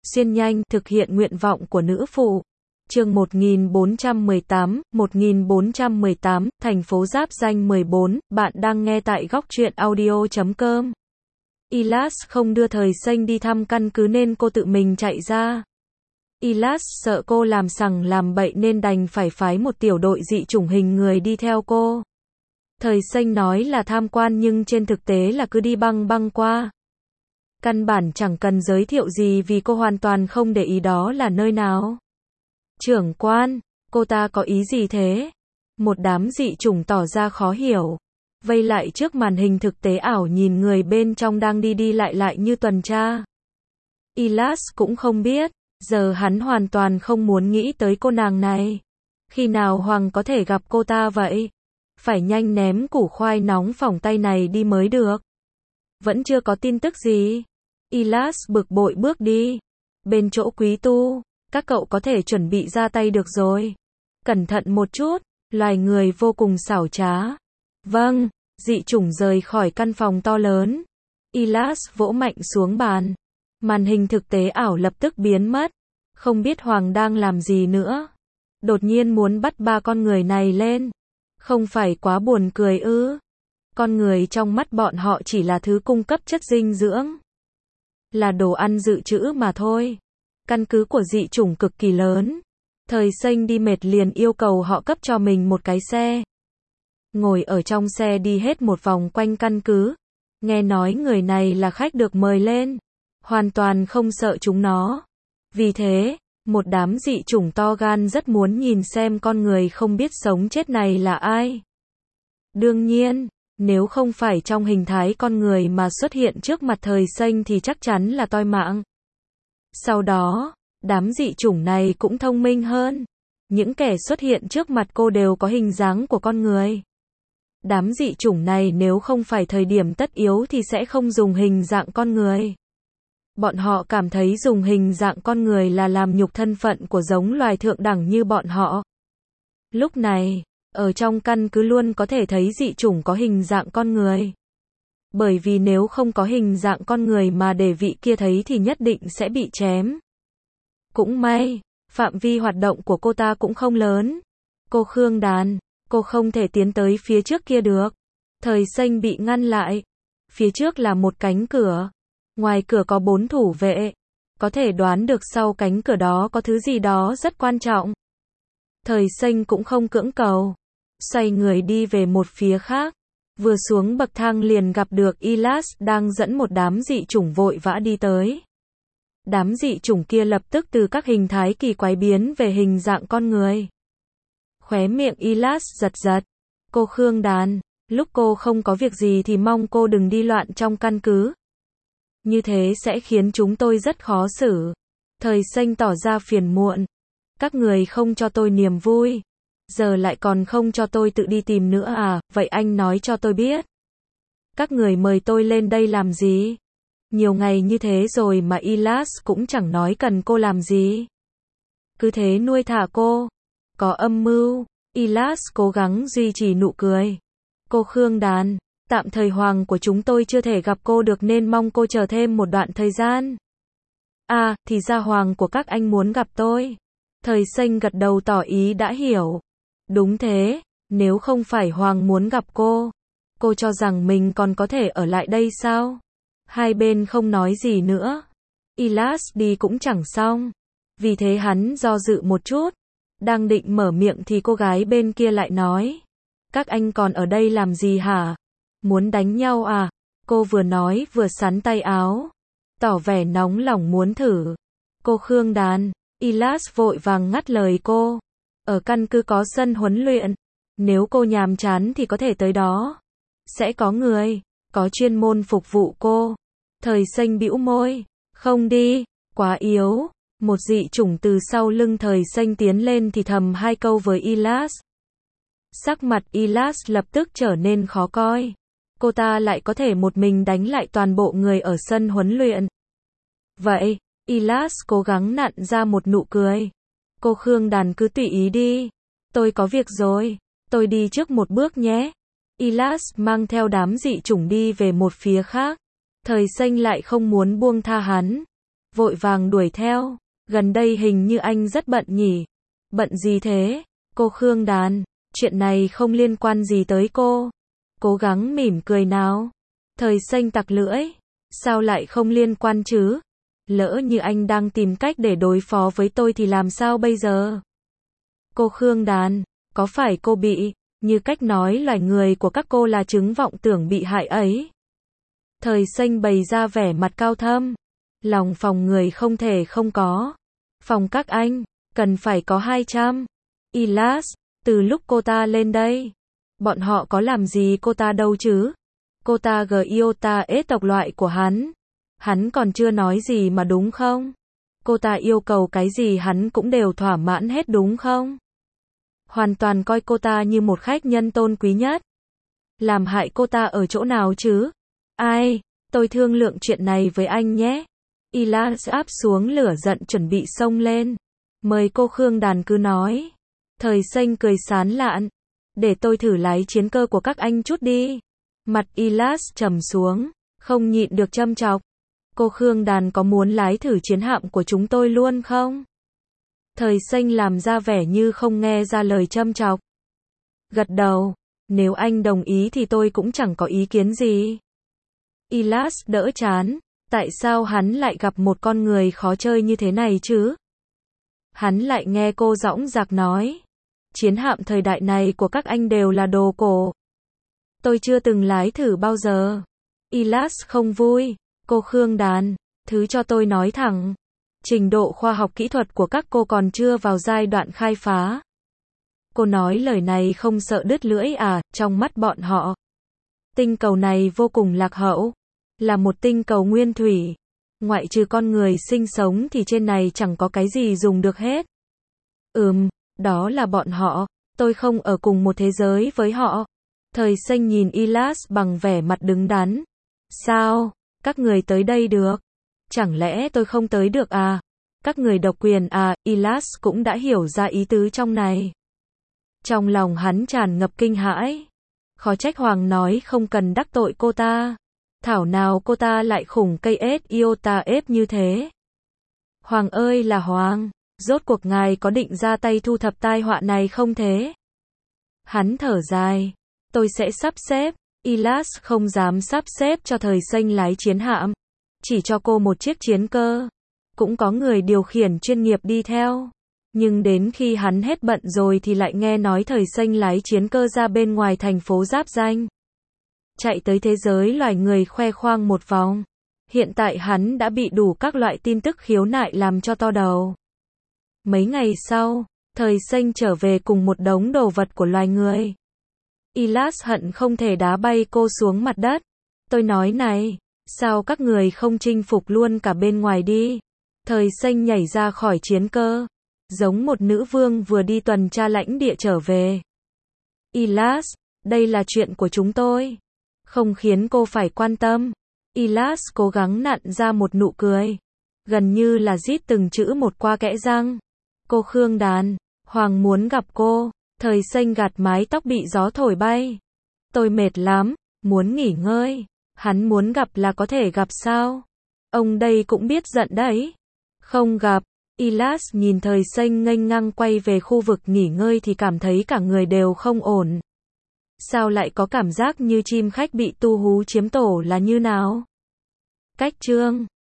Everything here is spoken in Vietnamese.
xuyên nhanh, thực hiện nguyện vọng của nữ phụ. Chương 1418, thành phố giáp danh 14, bạn đang nghe tại góc truyện audio.com. Ilas không đưa Thời Xanh đi thăm căn cứ nên cô tự mình chạy ra. Ilas sợ cô làm sằng làm bậy nên đành phải phái một tiểu đội dị chủng hình người đi theo cô. Thời Xanh nói là tham quan nhưng trên thực tế là cứ đi băng băng qua. Căn bản chẳng cần giới thiệu gì vì cô hoàn toàn không để ý đó là nơi nào. Trưởng quan, cô ta có ý gì thế? Một đám dị chủng tỏ ra khó hiểu. Vây lại trước màn hình thực tế ảo nhìn người bên trong đang đi đi lại lại như tuần tra. Ilas cũng không biết, giờ hắn hoàn toàn không muốn nghĩ tới cô nàng này. Khi nào Hoàng có thể gặp cô ta vậy? Phải nhanh ném củ khoai nóng phỏng tay này đi mới được. Vẫn chưa có tin tức gì. Ilas bực bội bước đi. Bên chỗ Quý Tu, các cậu có thể chuẩn bị ra tay được rồi. Cẩn thận một chút, loài người vô cùng xảo trá. Vâng, dị chủng rời khỏi căn phòng to lớn. Ilas vỗ mạnh xuống bàn. Màn hình thực tế ảo lập tức biến mất. Không biết Hoàng đang làm gì nữa. Đột nhiên muốn bắt ba con người này lên. Không phải quá buồn cười ư? Con người trong mắt bọn họ chỉ là thứ cung cấp chất dinh dưỡng. Là đồ ăn dự trữ mà thôi. Căn cứ của dị chủng cực kỳ lớn. Thời Xanh đi mệt liền yêu cầu họ cấp cho mình một cái xe. Ngồi ở trong xe đi hết một vòng quanh căn cứ. Nghe nói người này là khách được mời lên. Hoàn toàn không sợ chúng nó. Vì thế, một đám dị chủng to gan rất muốn nhìn xem con người không biết sống chết này là ai. Đương nhiên, nếu không phải trong hình thái con người mà xuất hiện trước mặt Thời Xanh thì chắc chắn là toi mạng. Sau đó, đám dị chủng này cũng thông minh hơn. Những kẻ xuất hiện trước mặt cô đều có hình dáng của con người. Đám dị chủng này nếu không phải thời điểm tất yếu thì sẽ không dùng hình dạng con người. Bọn họ cảm thấy dùng hình dạng con người là làm nhục thân phận của giống loài thượng đẳng như bọn họ. Lúc này, ở trong căn cứ luôn có thể thấy dị chủng có hình dạng con người. Bởi vì nếu không có hình dạng con người mà để vị kia thấy thì nhất định sẽ bị chém. Cũng may, phạm vi hoạt động của cô ta cũng không lớn. Cô Khương Đàn, cô không thể tiến tới phía trước kia được. Thời Xanh bị ngăn lại. Phía trước là một cánh cửa. Ngoài cửa có 4 thủ vệ. Có thể đoán được sau cánh cửa đó có thứ gì đó rất quan trọng. Thời Xanh cũng không cưỡng cầu. Xoay người đi về một phía khác. Vừa xuống bậc thang liền gặp được Ilas đang dẫn một đám dị chủng vội vã đi tới. Đám dị chủng kia lập tức từ các hình thái kỳ quái biến về hình dạng con người. Khóe miệng Ilas giật giật. Cô Khương Đàn, lúc cô không có việc gì thì mong cô đừng đi loạn trong căn cứ. Như thế sẽ khiến chúng tôi rất khó xử. Thời Xanh tỏ ra phiền muộn. Các người không cho tôi niềm vui. Giờ lại còn không cho tôi tự đi tìm nữa à, vậy anh nói cho tôi biết. Các người mời tôi lên đây làm gì? Nhiều ngày như thế rồi mà Ilas cũng chẳng nói cần cô làm gì. Cứ thế nuôi thả cô. Có âm mưu. Ilas cố gắng duy trì nụ cười. Cô Khương Đàn, tạm thời Hoàng của chúng tôi chưa thể gặp cô được nên mong cô chờ thêm một đoạn thời gian. À, thì ra Hoàng của các anh muốn gặp tôi. Thời Xanh gật đầu tỏ ý đã hiểu. Đúng thế, nếu không phải Hoàng muốn gặp cô cho rằng mình còn có thể ở lại đây sao? Hai bên không nói gì nữa. Ilas đi cũng chẳng xong. Vì thế hắn do dự một chút. Đang định mở miệng thì cô gái bên kia lại nói. Các anh còn ở đây làm gì hả? Muốn đánh nhau à? Cô vừa nói vừa xắn tay áo. Tỏ vẻ nóng lòng muốn thử. Cô Khương Đàn, Ilas vội vàng ngắt lời cô. Ở căn cứ có sân huấn luyện. Nếu cô nhàm chán thì có thể tới đó. Sẽ có người, có chuyên môn phục vụ cô. Thời Xanh bĩu môi. Không đi, quá yếu. Một dị chủng từ sau lưng Thời Xanh tiến lên thì thầm hai câu với Ilas. Sắc mặt Ilas lập tức trở nên khó coi. Cô ta lại có thể một mình đánh lại toàn bộ người ở sân huấn luyện. Vậy, Ilas cố gắng nặn ra một nụ cười. Cô Khương Đàn cứ tùy ý đi. Tôi có việc rồi. Tôi đi trước một bước nhé. Ilas mang theo đám dị chủng đi về một phía khác. Thời Xanh lại không muốn buông tha hắn. vội vàng đuổi theo. Gần đây hình như anh rất bận nhỉ? Bận gì thế? Cô Khương Đàn, chuyện này không liên quan gì tới cô. Cố gắng mỉm cười nào. Thời Xanh tặc lưỡi. Sao lại không liên quan chứ? Lỡ như anh đang tìm cách để đối phó với tôi thì làm sao bây giờ? Cô Khương Đàn, có phải cô bị, như cách nói loài người của các cô là chứng vọng tưởng bị hại ấy? Thời Xanh bày ra vẻ mặt cao thâm. Lòng phòng người không thể không có. Phòng các anh, cần phải có 200. Ilas, từ lúc cô ta lên đây, bọn họ có làm gì cô ta đâu chứ? Cô ta Giota ế tộc loại của hắn còn chưa nói gì mà đúng không? Cô ta yêu cầu cái gì hắn cũng đều thỏa mãn hết đúng không? Hoàn toàn coi cô ta như một khách nhân tôn quý nhất. Làm hại cô ta ở chỗ nào chứ? Ai, tôi thương lượng chuyện này với anh nhé. Ilas áp xuống lửa giận chuẩn bị xông lên. Mời cô Khương Đàn cứ nói. Thời Xanh cười sán lạn. Để tôi thử lái chiến cơ của các anh chút đi. Mặt Ilas trầm xuống, không nhịn được châm chọc. Cô Khương Đàn có muốn lái thử chiến hạm của chúng tôi luôn không? Thời Xanh làm ra vẻ như không nghe ra lời châm chọc. Gật đầu, nếu anh đồng ý thì tôi cũng chẳng có ý kiến gì. Ilas đỡ chán, tại sao hắn lại gặp một con người khó chơi như thế này chứ? Hắn lại nghe cô dõng dạc nói. Chiến hạm thời đại này của các anh đều là đồ cổ. Tôi chưa từng lái thử bao giờ. Ilas không vui. Cô Khương Đàn, thứ cho tôi nói thẳng. Trình độ khoa học kỹ thuật của các cô còn chưa vào giai đoạn khai phá. Cô nói lời này không sợ đứt lưỡi à? Trong mắt bọn họ, tinh cầu này vô cùng lạc hậu. Là một tinh cầu nguyên thủy. Ngoại trừ con người sinh sống thì trên này chẳng có cái gì dùng được hết. Đó là bọn họ. Tôi không ở cùng một thế giới với họ. Thời Xanh nhìn Ilas bằng vẻ mặt đứng đắn. Sao? Các người tới đây được? Chẳng lẽ tôi không tới được à? Các người độc quyền à? Ilas cũng đã hiểu ra ý tứ trong này. Trong lòng hắn tràn ngập kinh hãi. Khó trách Hoàng nói không cần đắc tội cô ta. Thảo nào cô ta lại khủng cây Iota ép như thế. Hoàng ơi là Hoàng, rốt cuộc ngài có định ra tay thu thập tai họa này không thế? Hắn thở dài. Tôi sẽ sắp xếp. Ilas không dám sắp xếp cho Thời Xanh lái chiến hạm. Chỉ cho cô một chiếc chiến cơ. Cũng có người điều khiển chuyên nghiệp đi theo. Nhưng đến khi hắn hết bận rồi thì lại nghe nói Thời Xanh lái chiến cơ ra bên ngoài thành phố Giáp Danh. Chạy tới thế giới loài người khoe khoang một vòng. Hiện tại hắn đã bị đủ các loại tin tức khiếu nại làm cho to đầu. Mấy ngày sau, Thời Xanh trở về cùng một đống đồ vật của loài người. Ilas hận không thể đá bay cô xuống mặt đất. Tôi nói này, sao các người không chinh phục luôn cả bên ngoài đi? Thời Xanh nhảy ra khỏi chiến cơ, giống một nữ vương vừa đi tuần tra lãnh địa trở về. Ilas, đây là chuyện của chúng tôi. Không khiến cô phải quan tâm. Ilas cố gắng nặn ra một nụ cười. Gần như là rít từng chữ một qua kẽ răng. Cô Khương Đàn, Hoàng muốn gặp cô. Thời Xanh gạt mái tóc bị gió thổi bay. Tôi mệt lắm, muốn nghỉ ngơi. Hắn muốn gặp là có thể gặp sao? Ông đây cũng biết giận đấy. Không gặp. Ilas nhìn Thời Xanh nghênh ngang quay về khu vực nghỉ ngơi thì cảm thấy cả người đều không ổn. Sao lại có cảm giác như chim khách bị tu hú chiếm tổ là như nào? Cách chương